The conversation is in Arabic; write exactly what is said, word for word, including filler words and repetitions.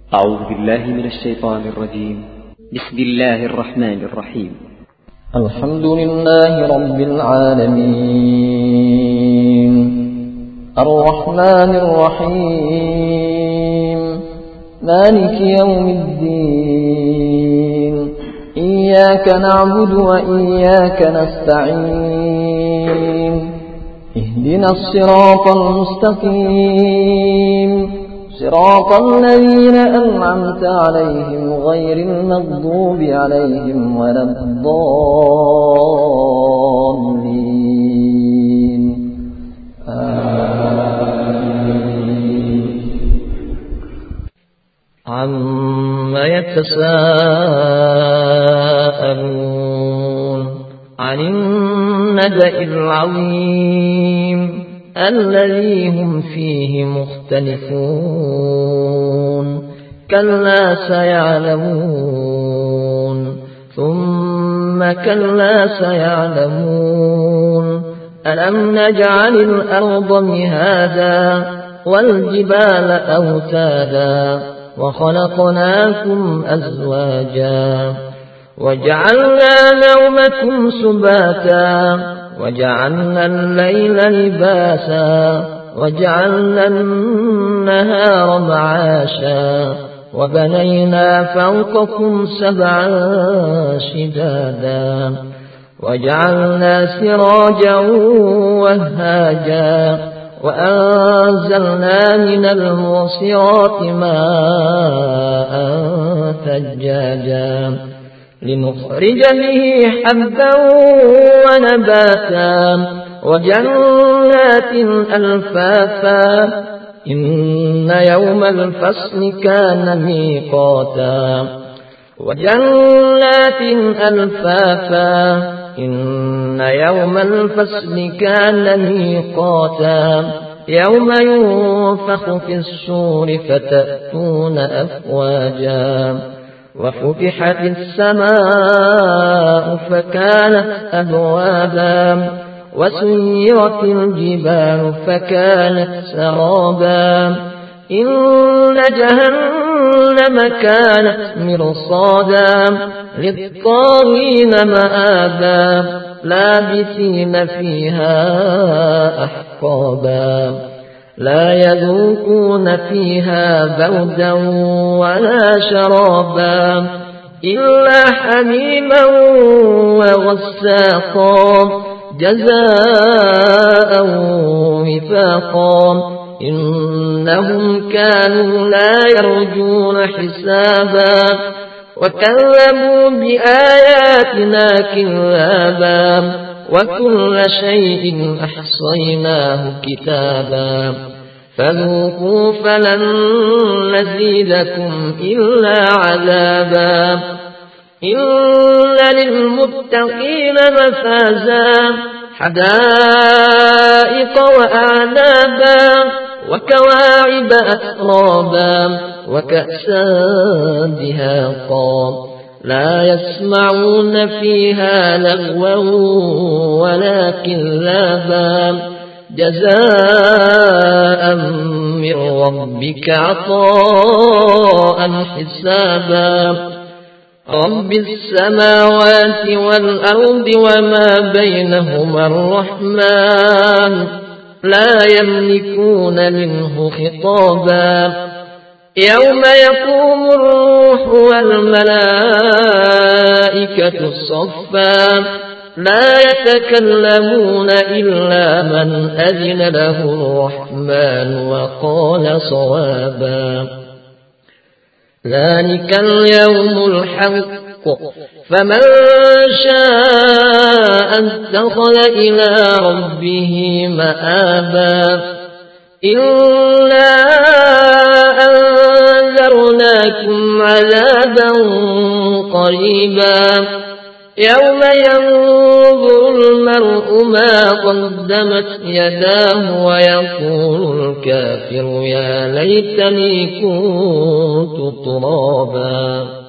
أعوذ بالله من الشيطان الرجيم. بسم الله الرحمن الرحيم. الحمد لله رب العالمين الرحمن الرحيم مالك يوم الدين إياك نعبد وإياك نستعين اهدنا الصراط المستقيم صراط الذين أنعمت عليهم غير المغضوب عليهم ولا الضالين آمين. عما يتساءلون عن النبأ العظيم الذي هم فيه مختلفون كلا سيعلمون ثم كلا سيعلمون ألم نجعل الأرض مهادا والجبال أوتادا وخلقناكم أزواجا وجعلنا نومكم سباتا وجعلنا الليل لباسا وجعلنا النهار معاشا وبنينا فوقكم سبعا شدادا وجعلنا سراجا وهاجا وأنزلنا من المعصرات ماء ثجاجا لنخرج به حبا ونباتا وجنات ألفافا إن يوم الفصل كان ميقاتا وجنات ألفافا إن يوم الفصل كان ميقاتا يوم ينفخ في الصور فتأتون أفواجا وفتحت السماء فكانت أبوابا وسيرت الجبال فكانت سرابا إن جهنم كانت مرصادا للطاغين مآبا لابثين فيها أحقابا لا يذوقون فيها بردا ولا شرابا إلا حميما وغساقا جزاء وفاقا إنهم كانوا لا يرجون حسابا وكذبوا بآياتنا كذابا وكل شيء أحصيناه كتابا فذوقوا فلن نزيدكم إلا عذابا إن للمتقين مفازا حدائق وأعنابا وكواعب أترابا وكأسا دهاقا لا يسمعون فيها لغوا ولا كذابا جزاء من ربك عطاء حسابا رب السماوات والأرض وما بينهما الرحمن لا يملكون منه خطابا يوم يقوم الروح والملائكة صفا لا يتكلمون إلا من أذن له الرحمن وقال صوابا ذلك اليوم الحق فمن شاء اتخذ إلى ربه مآبا إنا أنذرناكم عذابا قريبا يوم ينظر المرء ما قدمت يداه ويقول الكافر يا ليتني كنت ترابا.